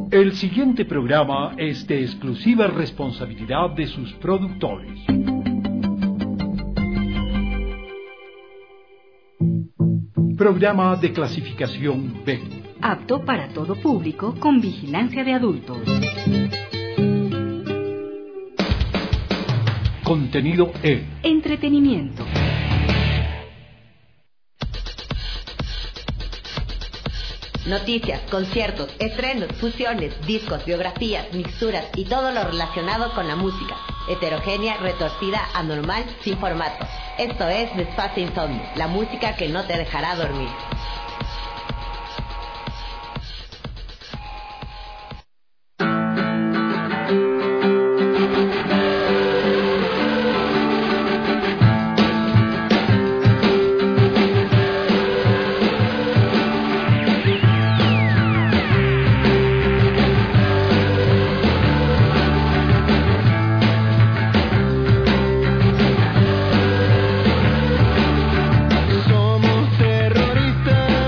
El siguiente programa es de exclusiva responsabilidad de sus productores. Programa de clasificación B. Apto para todo público con vigilancia de adultos. Contenido E. Entretenimiento. Noticias, conciertos, estrenos, fusiones, discos, biografías, mixturas y todo lo relacionado con la música. Heterogénea, retorcida, anormal, sin formato. Esto es Desfase Insomnio, la música que no te dejará dormir. Somos terroristas.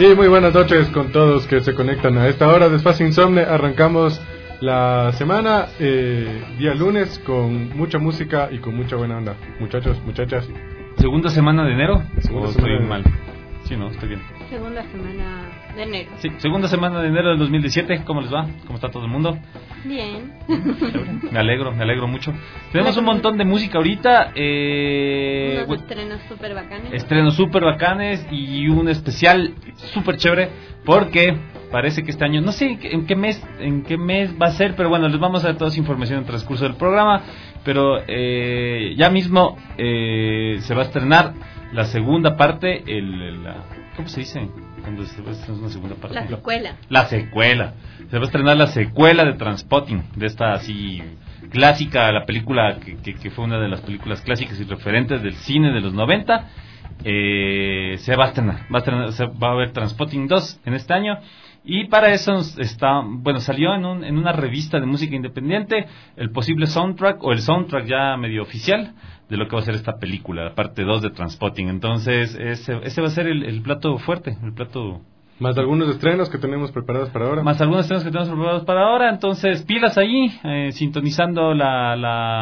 Y muy buenas noches con todos que se conectan a esta hora de Espacio Insomne. Arrancamos la semana, día lunes, con mucha música y con mucha buena onda. Muchachos, muchachas. ¿Segunda semana de enero? Segunda ¿O semana estoy de mal? Sí, no, estoy bien. Segunda semana de enero. Sí, segunda semana de enero del 2017. ¿Cómo les va? ¿Cómo está todo el mundo? Bien. Me alegro mucho. Tenemos un montón de música ahorita. Unos estrenos súper bacanes. Estrenos súper bacanes y un especial súper chévere porque parece que este año, no sé en qué mes va a ser, pero bueno, les vamos a dar toda esa información en el transcurso del programa. Pero ya mismo se va a estrenar la segunda parte, ¿cómo se dice? Cuando se va a estrenar una segunda parte. La secuela. La secuela. Se va a estrenar la secuela de Trainspotting, de esta así clásica, la película que fue una de las películas clásicas y referentes del cine de los 90. Se va a estrenar, va a haber Trainspotting 2 en este año. Y para eso salió en una revista de música independiente el posible soundtrack, o el soundtrack ya medio oficial de lo que va a ser esta película, la parte 2 de Trainspotting. Entonces ese va a ser el plato fuerte, el plato... Más algunos estrenos que tenemos preparados para ahora. Entonces pilas ahí, sintonizando la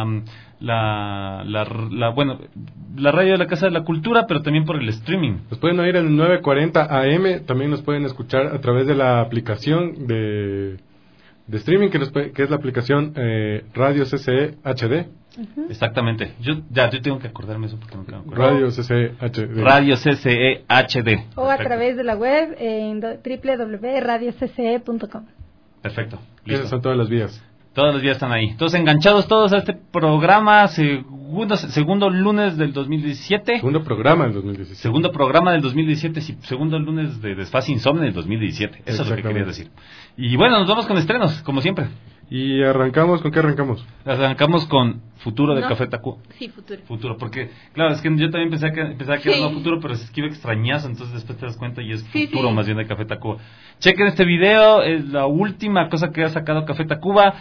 radio de la Casa de la Cultura, pero también por el streaming. Nos pueden oír en el 940 AM, también nos pueden escuchar a través de la aplicación de streaming, que es la aplicación Radio CCE HD. Uh-huh. Exactamente. Yo tengo que acordarme eso porque no me acuerdo. Radio CCE HD. Radio CCE HD. O a través de la web en www.radiocce.com. Perfecto. Listo. Esas son todas las vías. Todos los días están ahí. Todos enganchados todos a este programa, segundo lunes del 2017. Segundo programa del 2017. Segundo programa del 2017, sí, segundo lunes de Desfase Insomne del 2017. Eso es lo que quería decir. Y bueno, nos vamos con estrenos, como siempre. ¿Y arrancamos? ¿Con qué arrancamos? Arrancamos con Futuro de Café Tacuba. Sí, Futuro, porque, claro, es que yo también pensaba que era no Futuro, pero es que iba extrañazo, entonces después te das cuenta y es Futuro más bien de Café Tacuba. Chequen este video, es la última cosa que ha sacado Café Tacuba.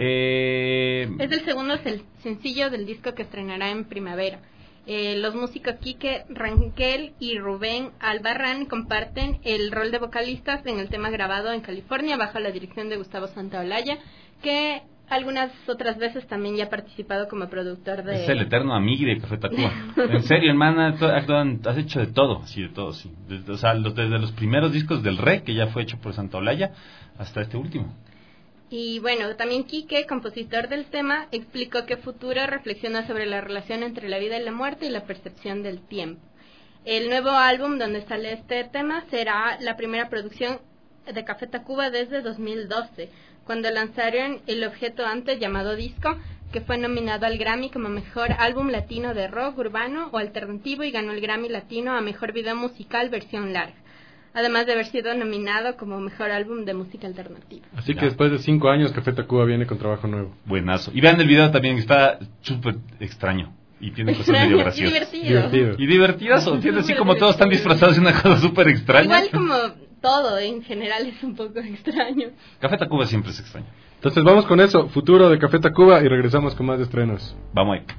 Es el segundo sencillo del disco que estrenará en primavera. Los músicos Quique Rangel y Rubén Albarrán comparten el rol de vocalistas en el tema grabado en California bajo la dirección de Gustavo Santaolalla, que algunas otras veces también ya ha participado como productor de... Es el eterno amigo de Café Tacuba. En serio, hermana, has hecho de todo, sí. Desde los primeros discos del Re, que ya fue hecho por Santaolalla, hasta este último. Y bueno, también Quique, compositor del tema, explicó que Futuro reflexiona sobre la relación entre la vida y la muerte y la percepción del tiempo. El nuevo álbum donde sale este tema será la primera producción de Café Tacuba desde 2012, cuando lanzaron el objeto antes llamado Disco, que fue nominado al Grammy como Mejor Álbum Latino de Rock Urbano o Alternativo y ganó el Grammy Latino a Mejor Video Musical Versión Larga, además de haber sido nominado como Mejor Álbum de Música Alternativa. Así que después de 5 años Café Tacuba viene con trabajo nuevo. Buenazo. Y vean el video también, que está súper extraño. Y tiene cosas medio graciosas. Divertido. Y divertidazo. Tiene así como todos están disfrazados de una cosa súper extraña. Igual como todo en general es un poco extraño. Café Tacuba siempre es extraño. Entonces vamos con eso, Futuro de Café Tacuba, y regresamos con más estrenos. Vamos ahí.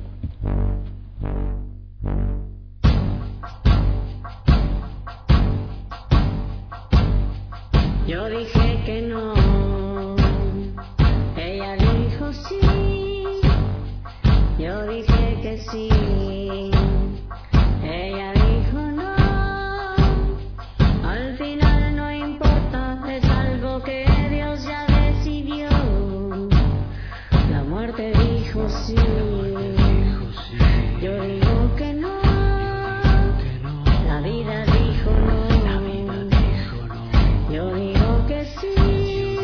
Yo dije que no, ella dijo sí, yo dije que sí, ella dijo no, al final no importa, es algo que Dios ya decidió, la muerte dijo sí, yo digo que no, la vida dijo no, yo digo que sí.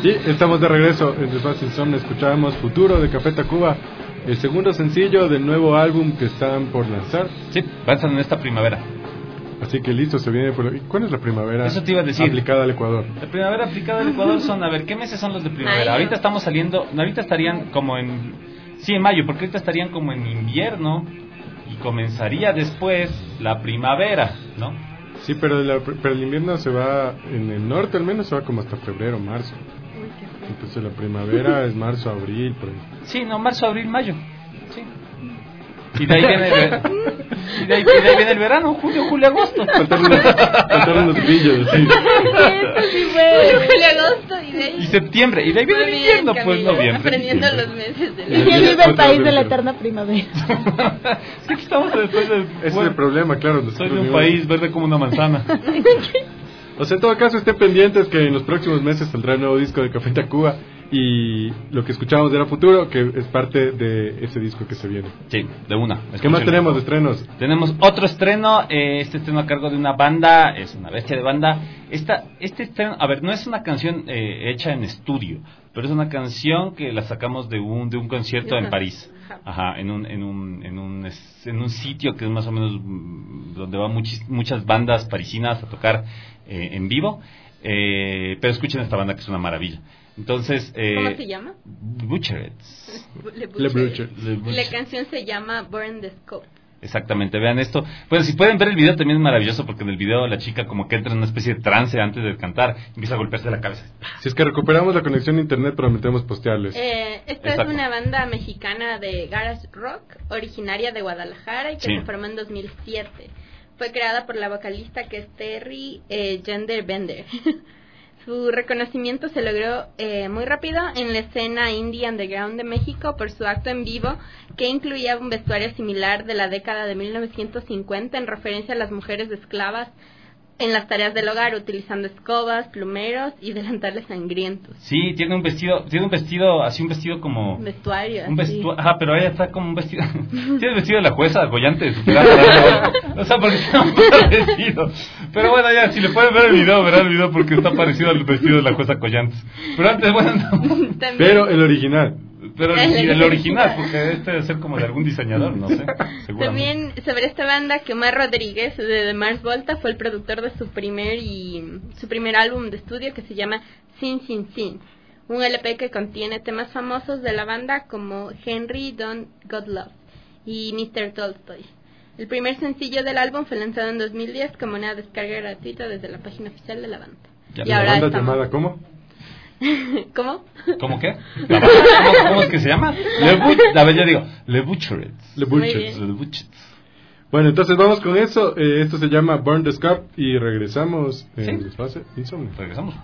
Sí, estamos de regreso en Desfase Insomne. Escuchábamos Futuro de Café Tacuba, el segundo sencillo del nuevo álbum que están por lanzar. Sí, lanzan en esta primavera. Así que listo, se viene por... ¿Cuál es la primavera? Eso te iba a decir. Aplicada al Ecuador. La primavera aplicada al Ecuador son, a ver, ¿qué meses son los de primavera? Mayo. Ahorita estamos saliendo, ahorita estarían como en... Sí, en mayo, porque ahorita estarían como en invierno y comenzaría después la primavera, ¿no? Sí, pero el invierno se va, en el norte al menos, se va como hasta febrero, marzo. Entonces la primavera es marzo, abril, por ahí. Sí, no, marzo, abril, mayo. Sí. Y de ahí viene y de ahí viene el verano, julio, agosto. Faltaron los brillos, sí. Eso sí fue. Julio, agosto y de ahí. Y septiembre, y de ahí viene Muy el bien, invierno, pues Camilo, noviembre. aprendiendo diciembre. los meses del Y año. quién vive el país de la eterna primavera. Es que estamos después de... Ese es el problema, claro. Soy nosotros de un vivimos- país verde como una manzana. O sea, en todo caso, estén pendientes que en los próximos meses saldrá el nuevo disco de Café Tacuba. Y lo que escuchábamos era Futuro, que es parte de ese disco que se viene. Sí, de una. ¿Qué más Escúchenlo. tenemos de estrenos? Tenemos otro estreno, este estreno a cargo de una banda, es una bestia de banda. Este estreno, a ver, no es una canción hecha en estudio, pero es una canción que la sacamos de un concierto en París. Ajá, en un sitio que es más o menos donde van muchas bandas parisinas a tocar en vivo. Pero escuchen esta banda que es una maravilla. Entonces, ¿Cómo se llama? Butcherets. Le Brucher. La canción se llama Burn the Scope. Exactamente, vean esto. Bueno, si pueden ver el video también es maravilloso, porque en el video la chica como que entra en una especie de trance antes de cantar, empieza a golpearse la cabeza. Si es que recuperamos la conexión a internet, prometemos postearles. Esta Exacto. es una banda mexicana de garage rock, originaria de Guadalajara y que Sí. se formó en 2007. Fue creada por la vocalista que es Terry Genderbender. Su reconocimiento se logró muy rápido en la escena indie underground de México por su acto en vivo, que incluía un vestuario similar de la década de 1950 en referencia a las mujeres esclavas en las tareas del hogar, utilizando escobas, plumeros y delantales sangrientos. Sí, tiene un vestido, así un vestido como... Vestuario. Un así. vestido, ajá, pero ella está como un vestido. Tiene el vestido de la jueza Goyante de Superar. O sea, porque está muy parecido. Pero bueno, ya, si le pueden ver el video, verán el video porque está parecido al vestido de la jueza Goyantes. Pero antes, bueno, no. También- Pero el original. Pero el original, porque este debe ser como de algún diseñador, no sé. Seguramente. También sobre esta banda, que Omar Rodríguez de Mars Volta fue el productor de su primer álbum de estudio, que se llama Sin Sin Sin, un LP que contiene temas famosos de la banda como Henry Don't God Love y Mr. Tolstoy. El primer sencillo del álbum fue lanzado en 2010 como una descarga gratuita desde la página oficial de la banda. Ya, Y ¿La ahora banda estamos- llamada cómo? ¿Cómo? ¿Cómo qué? ¿Cómo es que se llama? A ver, yo digo, Le Butcherets. Le Muy Butchers. bien. Le Butcherets. Bueno, entonces vamos con eso. Esto se llama Burn the Scope y regresamos en Sí. Desfase Insomne. Regresamos.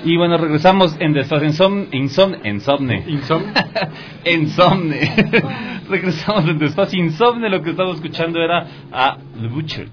Y bueno, regresamos en Desfase Insomne. Regresamos en Desfase Insomne. Lo que estamos escuchando era a The Butchers.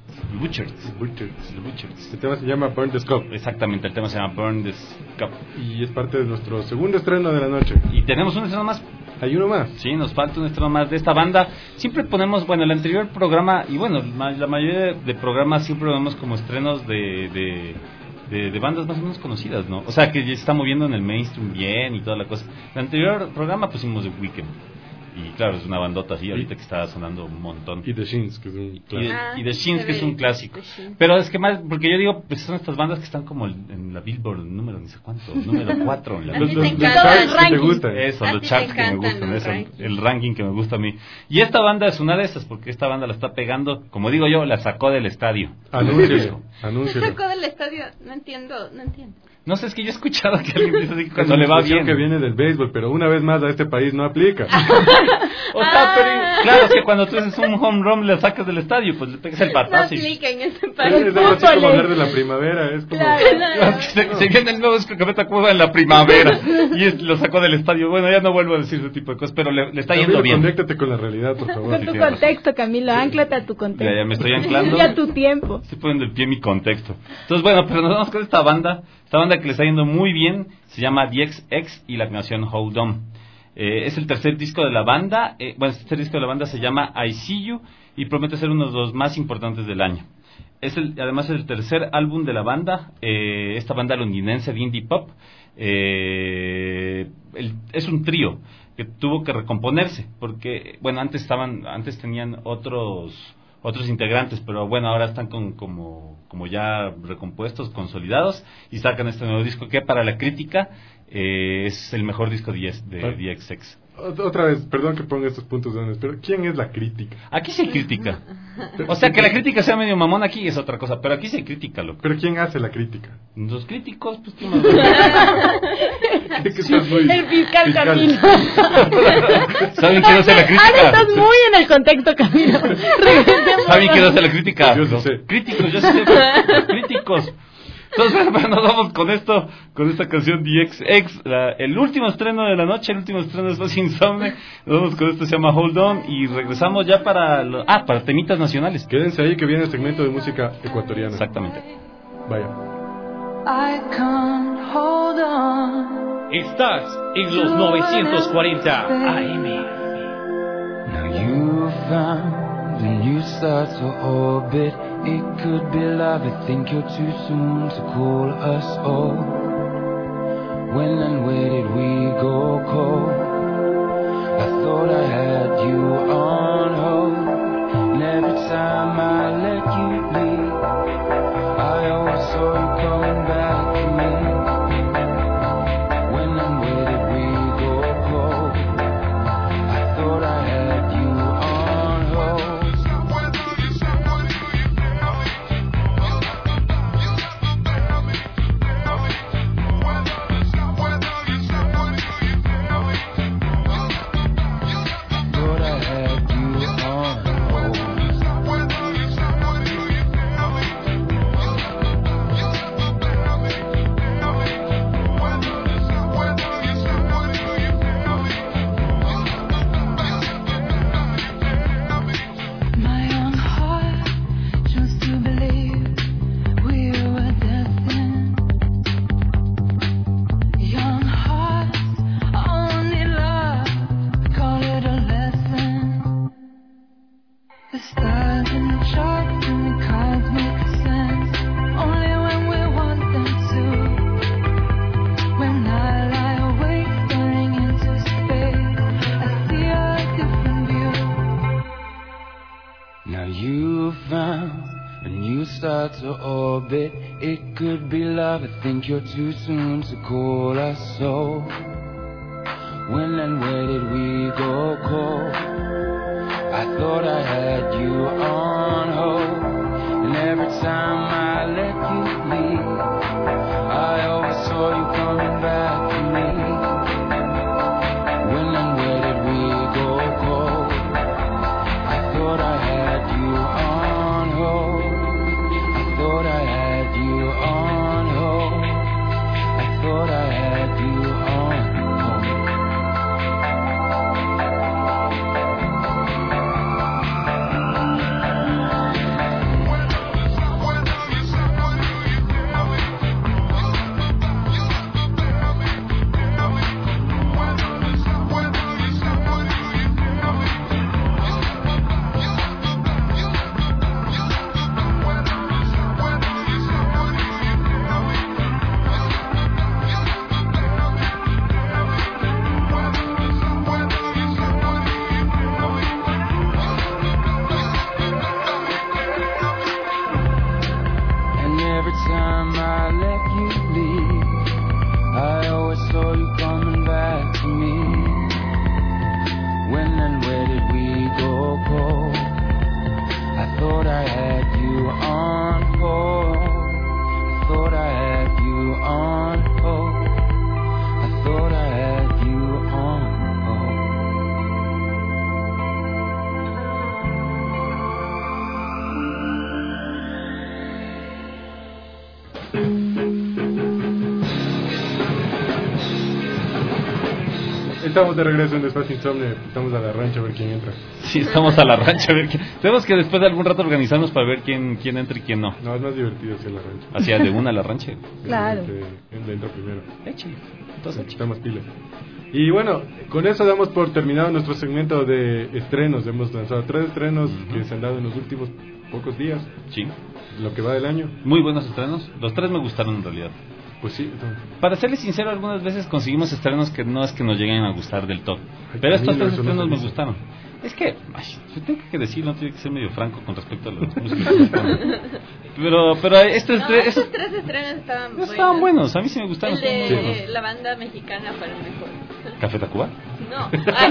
El tema se llama Burn the Scope. Exactamente, el tema se llama Burn the Scope. Y es parte de nuestro segundo estreno de la noche. Y tenemos un estreno más. ¿Hay uno más? Sí, nos falta un estreno más de esta banda. Siempre ponemos, bueno, el anterior programa, y bueno, la mayoría de programas siempre ponemos como estrenos de bandas más o menos conocidas, ¿no? O sea, que ya se está moviendo en el mainstream bien y toda la cosa. El anterior programa pusimos The Weeknd. Y claro, es una bandota así, ahorita que está sonando un montón. Y The Shins, que es un clásico. Y The Shins, que es un clásico. Pero es que más, porque yo digo, pues son estas bandas que están como en la Billboard, número, ni sé cuánto, número 4. Los charts que te gustan. Eso, los charts que me gustan, eso, el ranking que me gusta a mí. Y esta banda es una de esas, porque esta banda la está pegando, como digo yo, la sacó del estadio. Anúncialo. ¿La sacó del estadio? No entiendo. No sé, es que yo he escuchado que alguien dice así que cuando le va bien. Que viene del béisbol, pero una vez más a este país no aplica. O sea, pero claro, es que cuando tú haces un home run le sacas del estadio, pues le pegas el batazo. No aplica en este país. Es así como hablar de la primavera, es como... Se viene el nuevo Escocameta Cuba en la primavera y lo sacó del estadio. Bueno, ya no vuelvo a decir ese tipo de cosas, pero le está yendo bien. Conéctate con la realidad, por favor. Con tu contexto, Camilo, ánclate a tu contexto. Ya me estoy anclando. Y a tu tiempo. Estoy poniendo el pie en mi contexto. Entonces, bueno, pero nos vamos con esta banda que le está yendo muy bien, se llama DXX y la canción Hold On. Es el tercer disco de la banda, el tercer disco de la banda se llama I See You y promete ser uno de los más importantes del año. Además es el tercer álbum de la banda, esta banda londinense de indie pop. Es un trío que tuvo que recomponerse, porque, bueno, antes tenían otros integrantes, pero bueno, ahora están como ya recompuestos, consolidados, y sacan este nuevo disco que para la crítica es el mejor disco de DXX. Otra vez, perdón que ponga estos puntos de honor, pero ¿quién es la crítica? Aquí sí hay crítica. O sea, que la crítica sea medio mamón aquí es otra cosa, pero aquí sí hay crítica, loco. ¿Pero quién hace la crítica? Los críticos, pues... El fiscal Camilo. ¿Saben quién hace la crítica? Ahora estás muy en el contexto, Camilo. ¿Saben quién hace la crítica? Yo sé. Críticos, yo sé. Críticos. Entonces, bueno, nos vamos con esta canción DXX, el último estreno de la noche, el último estreno de Desfase Insomne. Nos vamos con esto, se llama Hold On, y regresamos ya para temitas nacionales. Quédense ahí que viene el segmento de música ecuatoriana. Exactamente. Vaya. I can't hold on. Estás en los 940 AM. Now you found a new start to orbit. It could be love, I think you're too soon to call us old. When and where did we go cold? I thought I had you on hold, and every time I let you leave, I always saw you coming back to me. When and where did we go cold? I thought I had you on hold. It could be love, I think you're too soon to call us so. When and where did we go cold? I thought I had you on hold, and every time I let you leave, I always saw you coming back to me. When and where did we go cold? I thought I had you on hold. I thought I had you on hold. I thought I time I let you leave, I always saw you coming back to me. When and where did we go cold? I thought I had you on hold. I thought I had you on hold. I thought I had you on hold. Estamos de regreso en Despacio Insomne. Estamos a la rancha a ver quién entra. Sí, estamos a la rancha. A ver tenemos que después de algún rato organizarnos para ver quién entra y quién no. No, es más divertido hacia la rancha. Hacia de una a la rancha. Claro. Entra primero. Échale. Entonces, Estamos pilas. Y bueno, con eso damos por terminado nuestro segmento de estrenos. Hemos lanzado 3 estrenos que se han dado en los últimos pocos días, sí. lo que va del año. Muy buenos estrenos. Los 3 me gustaron en realidad. Pues sí. Para serles sincero, algunas veces conseguimos estrenos que no es que nos lleguen a gustar del todo. Ay, Pero estos Camilo, 3 eso no estrenos se me dice. gustaron. Es que, yo tengo que decirlo, tiene que ser medio franco con respecto a los músicos que me gustan. Pero estos No, tres estos 3 estrenos estaban buenos, a mí sí me gustaron. El de estaban buenos. la banda mexicana fue el mejor. ¿Café Tacuba? No.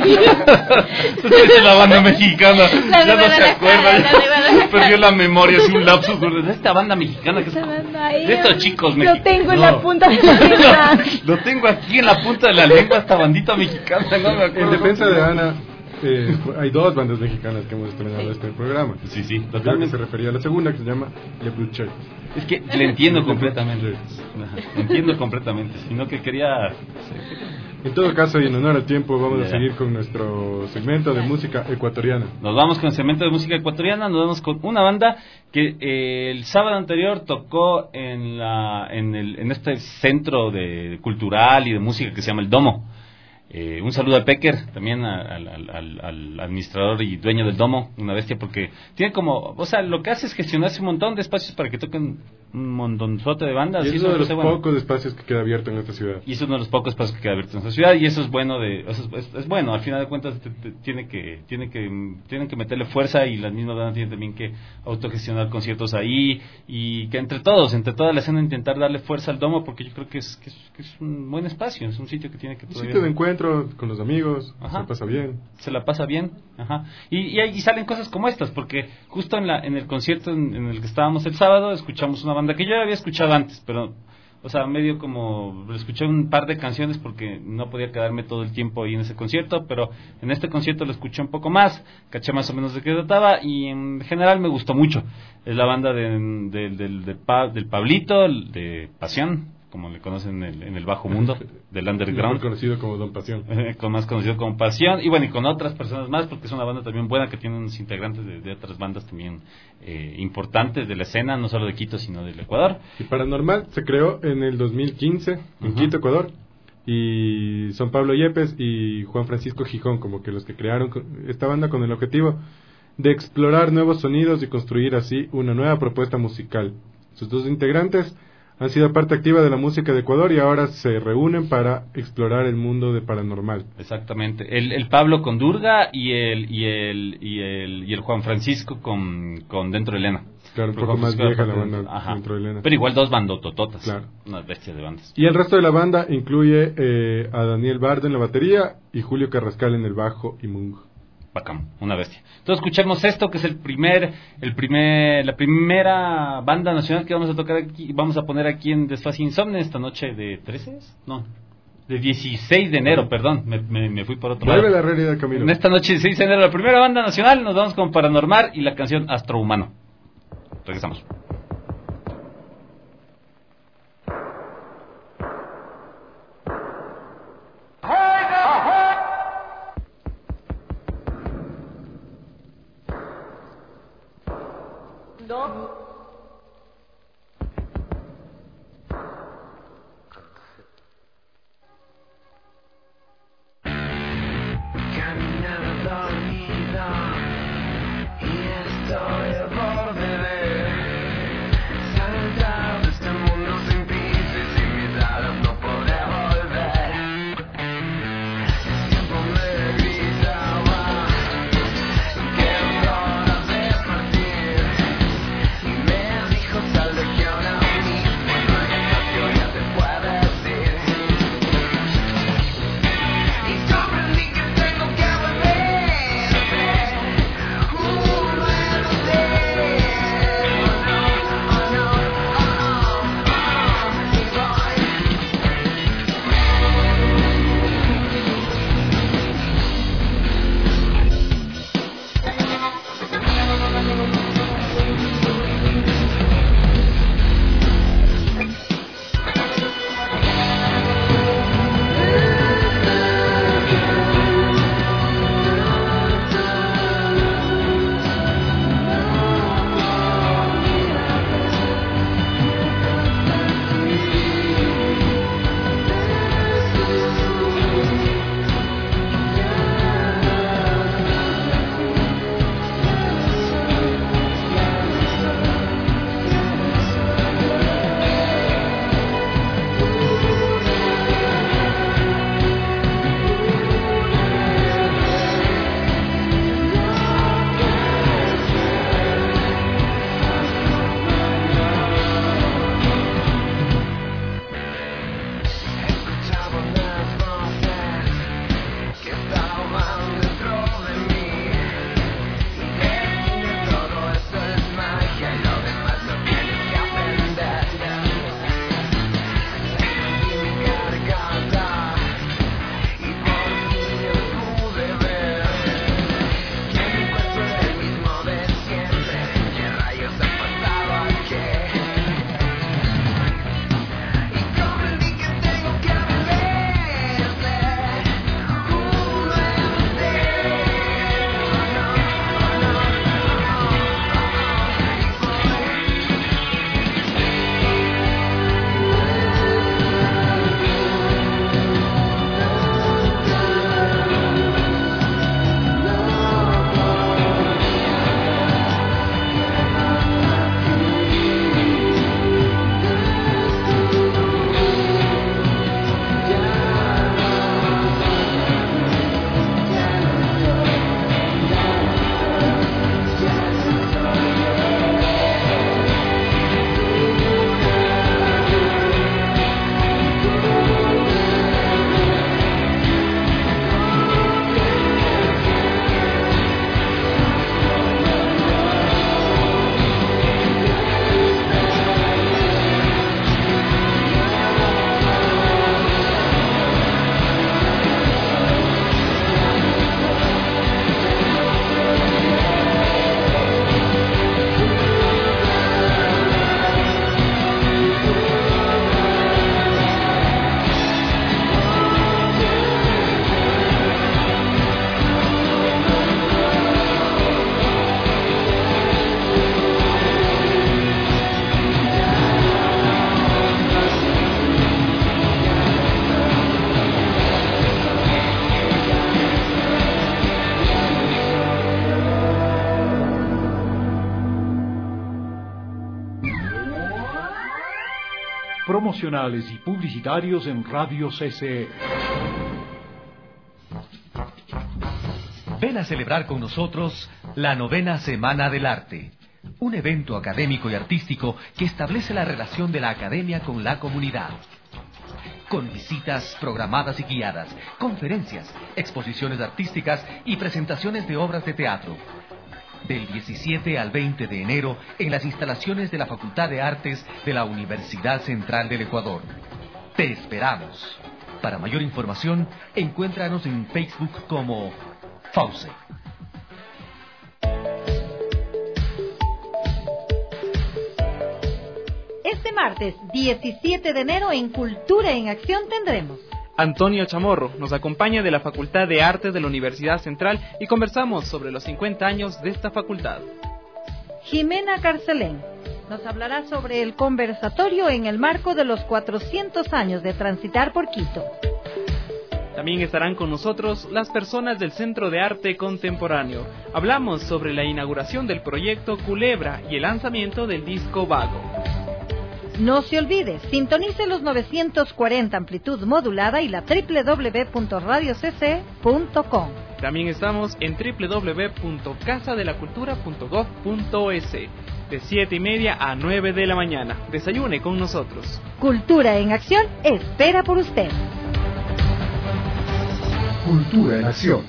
Usted dice la banda mexicana, La de ya no se Guadalajara, acuerda, la de Guadalajara. perdió la memoria, es un lapsus de esta banda mexicana que es Esa banda ahí, de estos chicos lo mexicanos. tengo en la punta de la lengua. Lo tengo aquí en la punta de la lengua, esta bandita mexicana, no me acuerdo. En defensa de Ana, hay 2 bandas mexicanas que hemos estrenado este programa. Sí, sí, Creo que totalmente. se refería a la segunda, que se llama Le Blue Church. Es que le entiendo completamente. Ajá, entiendo completamente, sino que quería... En todo caso, y en honor al tiempo, vamos a Ya. seguir con nuestro segmento de música ecuatoriana. Nos vamos con el segmento de música ecuatoriana, nos vamos con una banda que el sábado anterior tocó en este centro cultural y de música que se llama El Domo. Un saludo a Pecker, también al administrador y dueño del Domo, una bestia, porque tiene como, o sea, lo que hace es gestionarse un montón de espacios para que toquen un montonzote de bandas. Y es eso uno de me los parece bueno. pocos espacios que queda abierto en esta ciudad. Y es uno de los pocos espacios que queda abierto en esta ciudad, y eso es bueno, es bueno, al final de cuentas tienen que meterle fuerza, y las mismas bandas tienen también que autogestionar conciertos ahí, y que entre toda la escena intentar darle fuerza al Domo, porque yo creo que es un buen espacio, es un sitio que tiene que Un todavía... sitio de encuentro con los amigos, Ajá. se pasa bien. Se la pasa bien, ajá. Y salen cosas como estas, porque justo en el concierto en el que estábamos el sábado, escuchamos una banda que yo había escuchado antes, pero, o sea, medio como escuché un par de canciones porque no podía quedarme todo el tiempo ahí en ese concierto, pero en este concierto lo escuché un poco más, caché más o menos de qué trataba, y en general me gustó mucho. Es la banda del Pablito, de Pasión, como le conocen en el bajo mundo del underground, Mejor conocido como Don Pasión. más conocido como Pasión, y bueno, y con otras personas más, porque es una banda también buena que tiene unos integrantes de otras bandas también importantes de la escena, no solo de Quito sino del Ecuador. Y Paranormal se creó en el 2015 en Ujú. Quito, Ecuador, y son Pablo Yepes y Juan Francisco Gijón como que los que crearon esta banda con el objetivo de explorar nuevos sonidos y construir así una nueva propuesta musical. Sus 2 integrantes han sido parte activa de la música de Ecuador y ahora se reúnen para explorar el mundo de Paranormal. Exactamente, el Pablo con Durga y el Juan Francisco con Dentro de Elena. Claro, un Pero poco Juan más Francisco vieja la era banda ajá. Dentro de Elena. Pero igual 2 bandotototas, Claro. unas bestias de bandas. Y el resto de la banda incluye a Daniel Bardo en la batería y Julio Carrascal en el bajo y Mung. Bacán, una bestia. Entonces escuchemos esto, que es la primera banda nacional que vamos a tocar aquí, vamos a poner aquí en Desfase Insomne esta noche de 13, no, de 16 de enero, perdón, me fui por otro Vuelve lado. la realidad, Camilo. En esta noche 16 de enero, la primera banda nacional, nos vamos con Paranormal y la canción Astrohumano. Regresamos. Caminaba dormido y estoy al borde de promocionales y publicitarios en Radio CCE. Ven a celebrar con nosotros la 9ª Semana del Arte, un evento académico y artístico que establece la relación de la academia con la comunidad. Con visitas programadas y guiadas, conferencias, exposiciones artísticas y presentaciones de obras de teatro. Del 17 al 20 de enero en las instalaciones de la Facultad de Artes de la Universidad Central del Ecuador. Te esperamos. Para mayor información, encuéntranos en Facebook como FAUCE. Este martes 17 de enero en Cultura en Acción tendremos Antonio Chamorro nos acompaña de la Facultad de Artes de la Universidad Central y conversamos sobre los 50 años de esta facultad. Jimena Carcelén nos hablará sobre el conversatorio en el marco de los 400 años de transitar por Quito. También estarán con nosotros las personas del Centro de Arte Contemporáneo. Hablamos sobre la inauguración del proyecto Culebra y el lanzamiento del disco Vago. No se olvide, sintonice los 940 amplitud modulada y la www.radiocc.com. También estamos en www.casadelacultura.gov.es de 7:30 a 9 de la mañana. Desayune con nosotros. Cultura en Acción espera por usted. Cultura en Acción.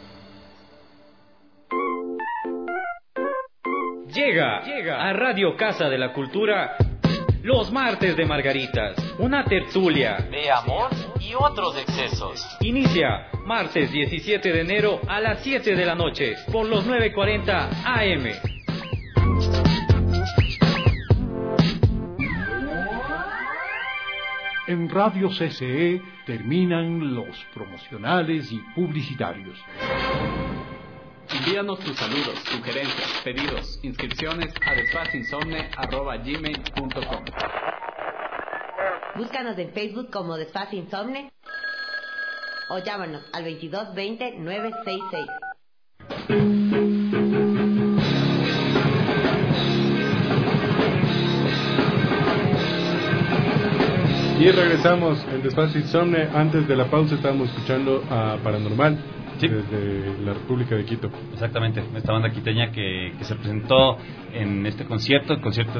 Llega a Radio Casa de la Cultura los martes de Margaritas, una tertulia de amor y otros excesos. Inicia martes 17 de enero a las 7 de la noche por los 9:40 AM. En Radio CCE terminan los promocionales y publicitarios. Envíanos tus saludos, sugerencias, pedidos, inscripciones a desfasinsomne@gmail.com. Búscanos en Facebook como Desfase Insomne o llámanos al 22 20 966. Y regresamos en Desfase Insomne. Antes de la pausa estábamos escuchando a Paranormal. Sí. Desde la República de Quito. Exactamente, esta banda quiteña que se presentó en este concierto, el concierto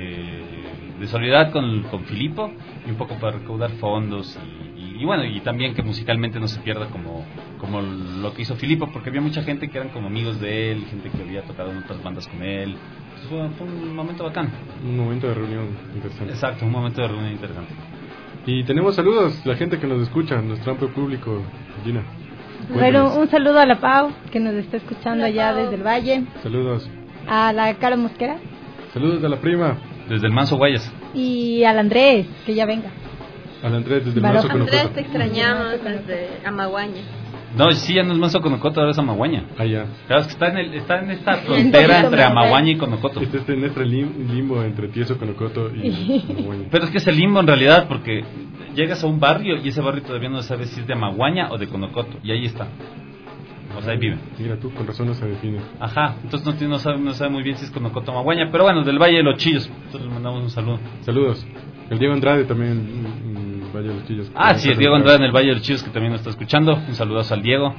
de solidaridad con Filipo, y un poco para recaudar fondos y bueno, y también que musicalmente no se pierda como lo que hizo Filipo, porque había mucha gente que eran como amigos de él, gente que había tocado en otras bandas con él. Entonces fue un momento bacán. Un momento de reunión interesante. Exacto, un momento de reunión interesante. Y tenemos saludos, la gente que nos escucha, nuestro amplio público, Gina. Bueno, un saludo a la Pau, que nos está escuchando allá desde el Valle. Saludos. A la Cara Mosquera. Saludos a la prima. Desde el Manso Guayas. Y al Andrés, que ya venga. Al Andrés desde el Manso Conocoto. Andrés, te extrañamos desde Amaguaña. No, sí, ya no es Manso Conocoto, ahora es Amaguaña. Ah, ya. Claro, es que está en esta frontera entre Amaguaña y Conocoto. Está en este limbo entre Tieso, Conocoto y Amaguaña. Pero es que es el limbo en realidad, porque llegas a un barrio y ese barrio todavía no sabes si es de Amaguaña o de Conocoto, y ahí está. O sea, ahí vive. Mira tú, con razón no se define. Ajá, entonces no sabe muy bien si es Conocoto o Amaguaña, pero bueno, del Valle de los Chillos. Entonces les mandamos un saludo. Saludos. El Diego Andrade también en Valle de los Chillos. Ah, sí, el Diego Andrade en el Valle de los Chillos, que también nos está escuchando. Un saludazo al Diego.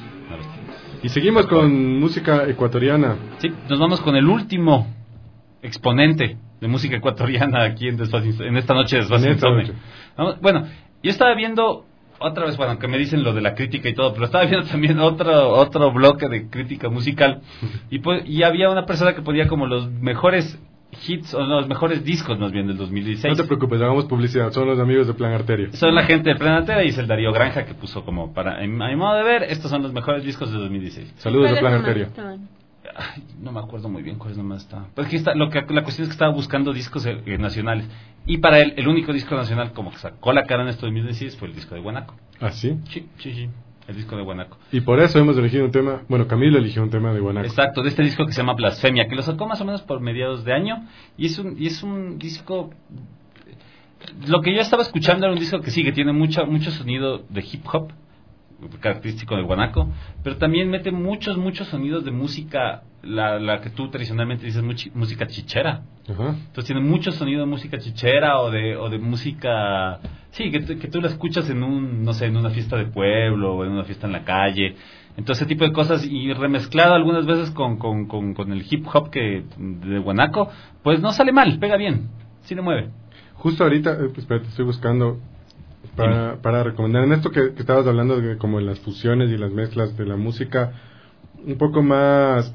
Y seguimos con música ecuatoriana. Sí, nos vamos con el último exponente de música ecuatoriana aquí en esta noche de Desfase Insomne. Bueno, yo estaba viendo otra vez, bueno, que me dicen lo de la crítica y todo, pero estaba viendo también otro bloque de crítica musical y había una persona que ponía como los mejores hits o los mejores discos más bien del 2016. No te preocupes, hagamos publicidad, son los amigos de Plan Arteria. Son la gente de Plan Arteria y es el Darío Granja que puso como para, a mi modo de ver, estos son los mejores discos de 2016. Saludos a Plan Arteria. Ay, no me acuerdo muy bien cuáles nomás está. Pero es que la cuestión es que estaba buscando discos nacionales. Y para él, el único disco nacional como que sacó la cara en este 2016 fue el disco de Guanaco. ¿Ah, sí? Sí. El disco de Guanaco. Y por eso hemos elegido un tema, bueno, Camilo eligió un tema de Guanaco. Exacto, de este disco que se llama Blasfemia, que lo sacó más o menos por mediados de año. Y es un disco... Lo que yo estaba escuchando era un disco que sí, que tiene mucho sonido de hip hop. característico del guanaco, pero también mete muchos sonidos de música, la que tú tradicionalmente dices música chichera. Entonces tiene mucho sonido de música chichera o de música, sí, que tú la escuchas en en una fiesta de pueblo o en una fiesta en la calle. Entonces ese tipo de cosas, y remezclado algunas veces con el hip hop de guanaco, pues no sale mal, pega bien, sí le mueve. Justo ahorita, espérate, estoy buscando para recomendar en esto que estabas hablando de como las fusiones y las mezclas de la música un poco más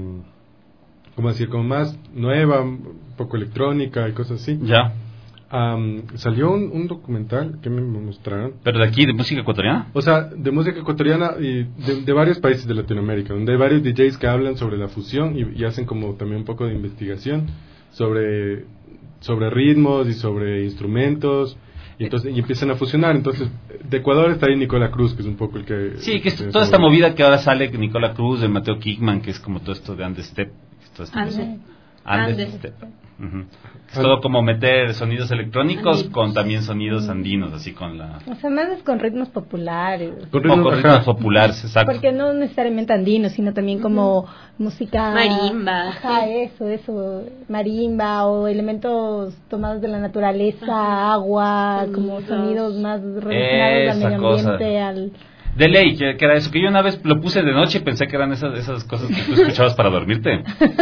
¿cómo decir? Como más nueva, un poco electrónica y cosas así. Ya. Salió un documental que me mostraron. ¿Pero de aquí, de música ecuatoriana? O sea, de música ecuatoriana y de varios países de Latinoamérica, donde hay varios DJs que hablan sobre la fusión y hacen como también un poco de investigación sobre ritmos y sobre instrumentos. Y entonces empiezan a fusionar. Entonces, de Ecuador está ahí Nicola Cruz, que es un poco el que... Sí, que es toda esta movida que ahora sale Nicola Cruz, de Mateo Kickman, que es como todo esto de Andestep. Andestep. Es todo como meter sonidos electrónicos con también sonidos andinos, así con la... O sea, más es con ritmos populares. Con ritmos populares, exacto. Porque no necesariamente andinos, sino también como música... Marimba. Ajá, eso. Marimba o elementos tomados de la naturaleza, agua, como sonidos más relacionados al medio ambiente, De ley, que era eso, que yo una vez lo puse de noche y pensé que eran esas cosas que tú escuchabas para dormirte.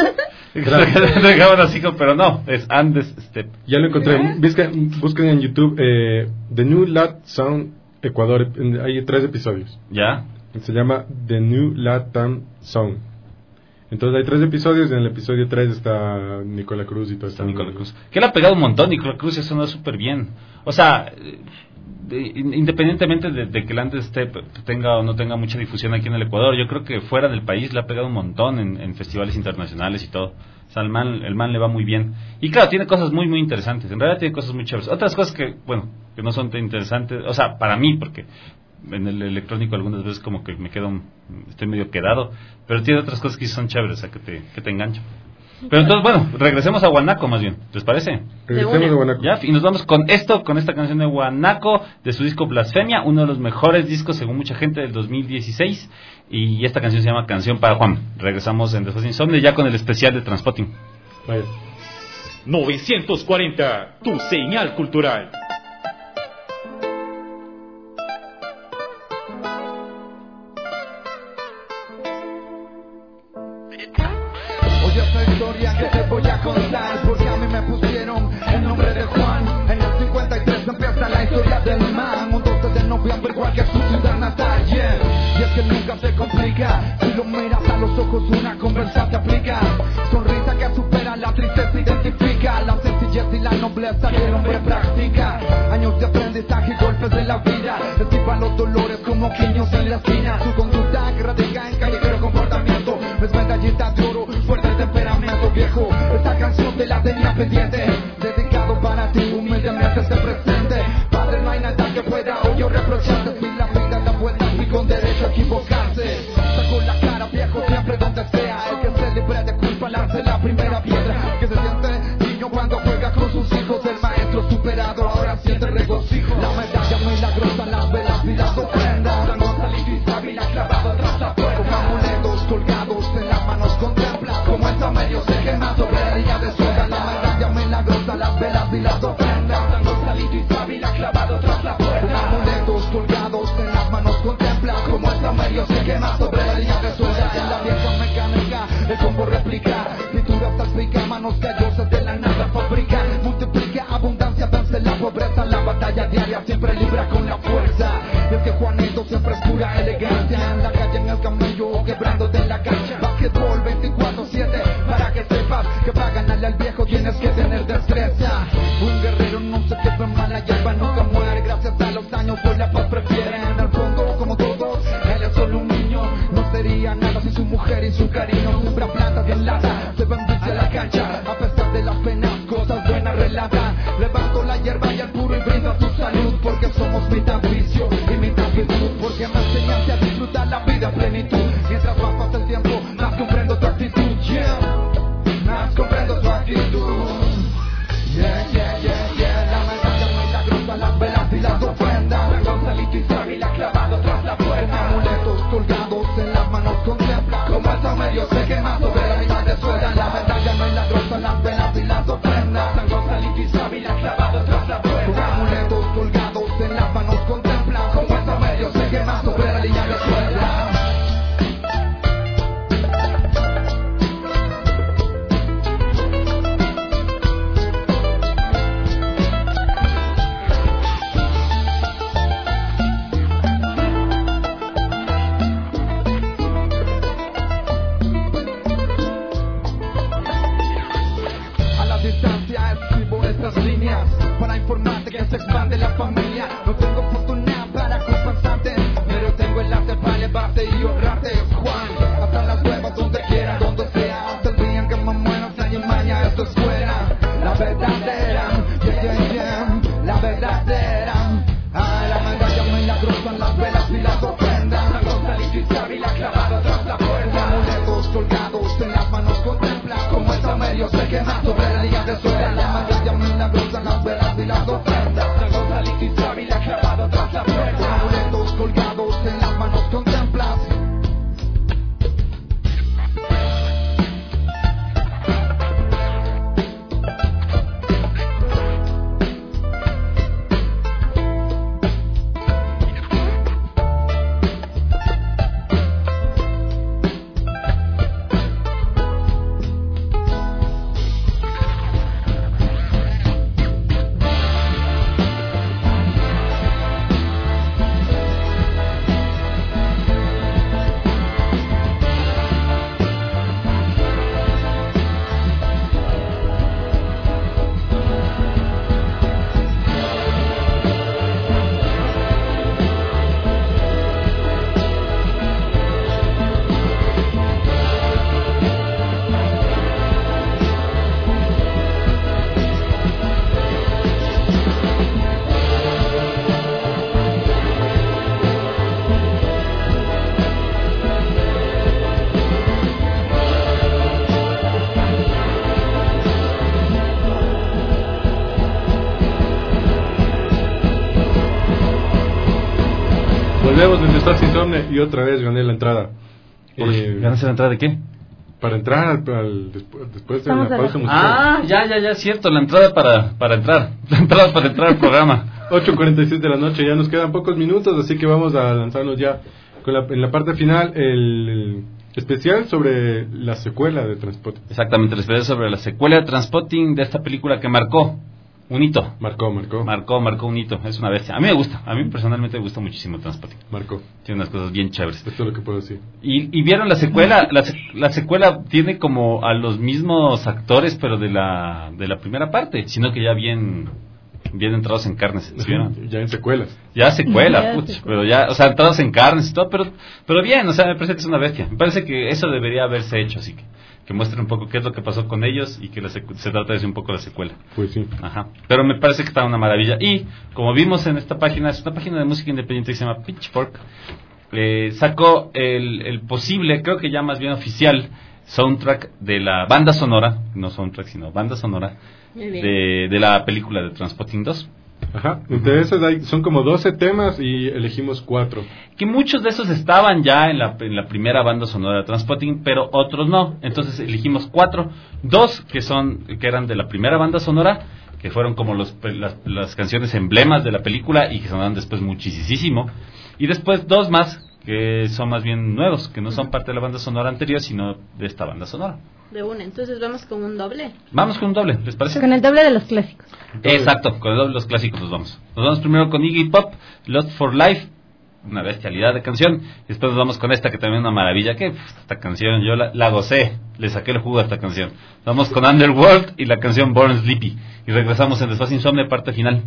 Dejaban así, pero no, es Andestep. Ya lo encontré. Busquen en YouTube The New Lat Sound Ecuador. Hay 3 episodios. ¿Ya? Se llama The New Latam Sound. Entonces hay 3 episodios. En el episodio 3 está Nicola Cruz y todo esto. Nicola Cruz. Que le ha pegado un montón. Nicola Cruz eso sonó súper bien. O sea... independientemente de que el Andestep tenga o no tenga mucha difusión aquí en el Ecuador, yo creo que fuera del país le ha pegado un montón en festivales internacionales y todo. O sea, el man le va muy bien. Y claro, tiene cosas muy interesantes. En realidad tiene cosas muy chéveres. Otras cosas que no son tan interesantes, o sea, para mí, porque en el electrónico algunas veces como que estoy medio quedado, pero tiene otras cosas que son chéveres, o sea, que te enganchan. Pero entonces, regresemos a Guanaco más bien, ¿les parece? Regresemos a Guanaco. Ya, y nos vamos con esta canción de Guanaco, de su disco Blasfemia, uno de los mejores discos según mucha gente del 2016, y esta canción se llama Canción para Juan. Regresamos en Después de Insomnio ya con el especial de Transpotting. Vaya. 940, tu señal cultural. Que te voy a contar, porque a mí me pusieron el nombre de Juan. En el 53 empieza la historia del man. Un 12 de noviembre igual que su ciudad natal, yeah. Y es que nunca se complica, si lo miras a los ojos una conversa te aplica. Sonrisa que supera la tristeza, identifica la sencillez y la nobleza que el hombre practica. Años de aprendizaje y golpes de la vida esquivan los dolores como quiños en la esquina. Su conducta que radica en callejero comportamiento es medallita de oro, fuerte temperamento viejo. Esta canción te la tenía pendiente, dedicado para ti, humildemente se presente. Padre, no hay nada que pueda hoy yo reprocharte. Si la vida da vueltas y con derecho a equivocarse. Saco la cara viejo siempre donde sea. El que se libre de culpa lance la primera piedra. Que se siente niño cuando juega con sus hijos. El maestro superado ahora siente regocijo. La medalla milagrosa, las velas y las ofrendas. San Gonzalito y Sábila clavado tras la puerta. Con amuletos colgados en las manos contempla como está medio se quema sobre la línea de suelta. La medalla milagrosa, las velas y las ofrendas. San Gonzalito y Sábila clavado tras la puerta. Con amuletos colgados en las manos contempla como está medio se quema sobre la línea de suelta. En la vieja mecánica el combo replica, pintura salpica, manos callosas de la nada fabrica. Multiplica abundancia, vence la pobreza. La batalla diaria siempre libra con la fuerza. Y es que Juanito siempre es pura elegancia. En la calle, en el camello, quebrando de la cancha. Basquetbol 24/7, para que sepas que para ganarle al viejo tienes que tener destreza. Un guerrero no se queda en mala hierba, nunca muere gracias a los años, hoy la paz prefiere. En el fondo, como todos, él es solo un niño. No sería nada sin su mujer y su cariño. Siembra plantas bien lata, se bendice la cancha. A pesar de las penas, cosas buenas relata. Levanto la hierba y el puro y brinda tu salud. Porque somos mitad vicio y mitad virtud. Porque me enseñaste a disfrutar la vida a plenitud. Mientras más pasa el tiempo, más comprendo tu actitud, yeah. Más comprendo tu actitud. Yeah, yeah, yeah, yeah. La medalla milagrosa, las velas y las ofrendas. San Gonzalito y Sábila clavado tras la puerta. líneas para informarte que se expande la familia. No tengo fortuna para compensarte, pero tengo el arte para elevarte y honrarte, Juan. Hasta las huevas donde quiera, donde sea, hasta el día en que me muera, extraño y maña, esto es fuera. La verdadera, la verdadera. Ah, la medalla milagrosa en las velas y las ofrendas. La gonzalito y sábila clavada tras la puerta. Amuletos colgados en las manos contempla como el medio se quema sobre la liga de suela. La medalla milagrosa en las velas y las ofrendas. La gonzalito y sábila clavada tras la puerta. Amuletos colgados en las manos contemplas. Volvemos desde Espacio Insomne y otra vez gané la entrada. ¿Ganaste la entrada de qué? Para entrar después de la pausa musical. Ah, ya, cierto, la entrada para entrar. La entrada para entrar al programa. 8:46 de la noche, ya nos quedan pocos minutos, así que vamos a lanzarnos ya en la parte final el especial sobre la secuela de Transpotting. Exactamente, el especial sobre la secuela de Transpotting, de esta película que marcó un hito. Marcó un hito. Es una bestia. A mí me gusta. A mí personalmente me gusta muchísimo Transpotting. Marcó. Tiene unas cosas bien chéveres. Esto es lo que puedo decir. Y vieron la secuela. La secuela tiene como a los mismos actores, pero de la primera parte, sino que ya bien entrados en carnes. ¿Sí vieron? Ya en secuelas. Ya secuela, pero ya, o sea, entrados en carnes y todo, pero bien, o sea, me parece que es una bestia. Me parece que eso debería haberse hecho, así que muestre un poco qué es lo que pasó con ellos y que se trata de un poco la secuela. Pues sí. Ajá. Pero me parece que está una maravilla. Y como vimos en esta página, es una página de música independiente que se llama Pitchfork, sacó el posible, creo que ya más bien oficial, soundtrack de la banda sonora, no soundtrack sino banda sonora de la película de Transpotting 2. Ajá, de esos son como 12 temas y elegimos 4. Que muchos de esos estaban ya en la primera banda sonora de Transpotting, pero otros no. Entonces elegimos 4, 2 que eran de la primera banda sonora, que fueron como las canciones emblemas de la película y que sonaron después muchísimo. Y después 2 más que son más bien nuevos, que no son parte de la banda sonora anterior, sino de esta banda sonora. De una, entonces vamos con un doble. Vamos con un doble, ¿les parece? Con el doble de los clásicos. Exacto, con el doble de los clásicos nos vamos. Nos vamos primero con Iggy Pop, Lost for Life, una bestialidad de canción. Y después nos vamos con esta que también es una maravilla, que esta canción yo la gocé, le saqué el jugo a esta canción. Vamos con Underworld y la canción Born Sleepy. Y regresamos en Despacio Insomne, parte final.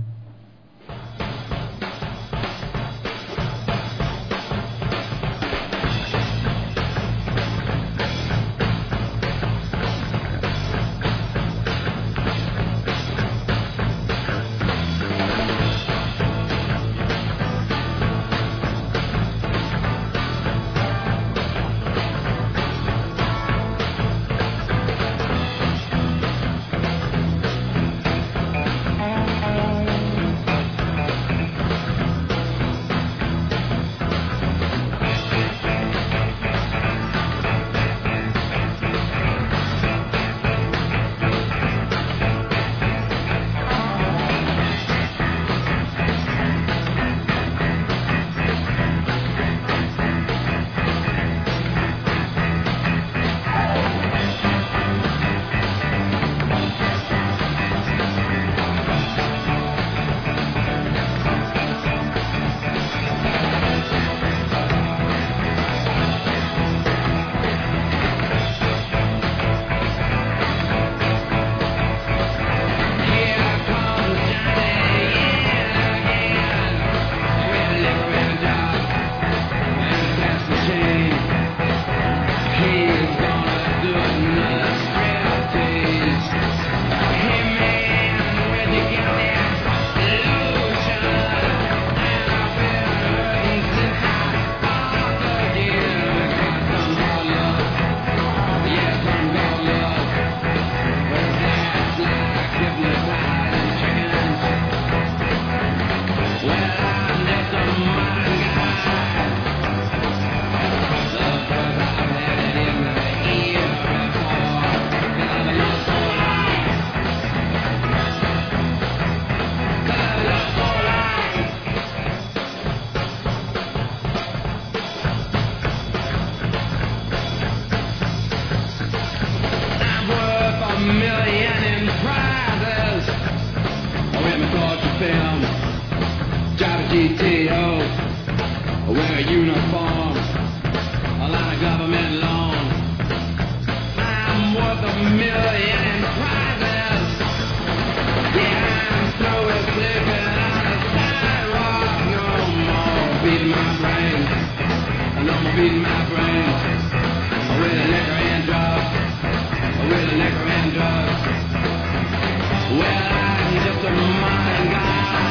film. Drive a GTO, wear a uniform, a lot of government loans. I'm worth $1 million in prizes. Yeah, I'm through with sleeping on the sidewalk. No more beating my brains. No more beating my brains. With liquor and drugs. With liquor and drugs. Well, I'm just a modern guy.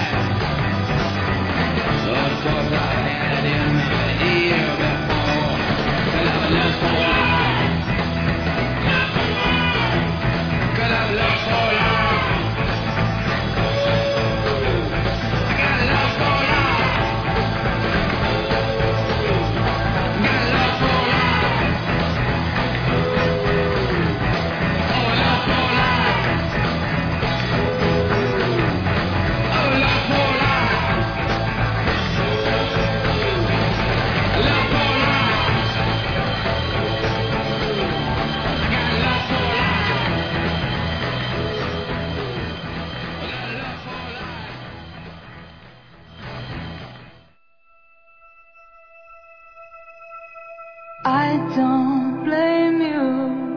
Of course, I had it in my ear before. Cause I look for life. Cause I look for life. I got love for life. Got love for life. Oh, love for life. Oh, love for life. Love for life. Got love for life. Got love for life. I don't blame you.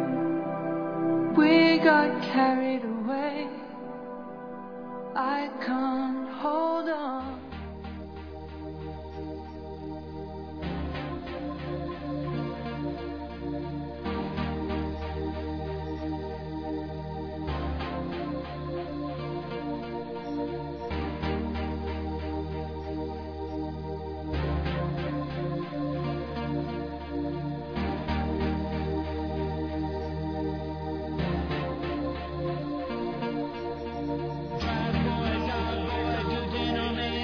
We got carried away. I can't hold on. Dog boy, do dinner, man.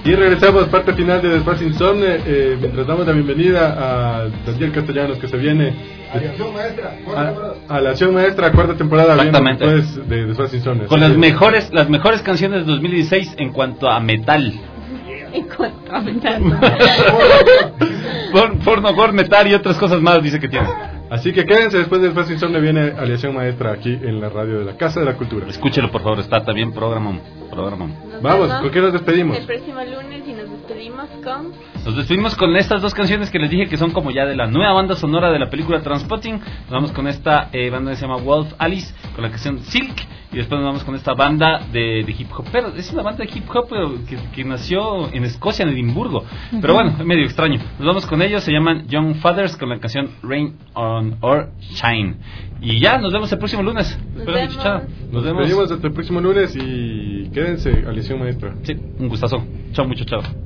Y regresamos, parte final de Despacio Insomne, mientras damos la bienvenida a Daniel Castellanos, que se viene a la acción maestra, cuarta temporada, exactamente, después de Despacio Insomne. Con las mejores canciones de 2016 en cuanto a metal. En cuanto a metal. Porno, metal y otras cosas más, dice que tiene. Así que quédense, después de Despacio Insomne viene Aleación Maestra aquí en la radio de la Casa de la Cultura. Escúchelo, por favor, está también programón. Vamos, ¿con qué nos despedimos? El próximo lunes y nos despedimos con estas dos canciones que les dije que son como ya de la nueva banda sonora de la película Trainspotting. Nos vamos con esta banda que se llama Wolf Alice con la canción Silk, y después nos vamos con esta banda de hip hop. Pero es una banda de hip hop que nació en Escocia, en Edimburgo. Pero bueno, es medio extraño. Nos vamos con ellos, se llaman Young Fathers con la canción Rain on or Shine. Y ya, nos vemos el próximo lunes. Nos despedimos hasta el próximo lunes y quédense, Aleación Maestra. Sí, un gustazo. Chao, mucho chao.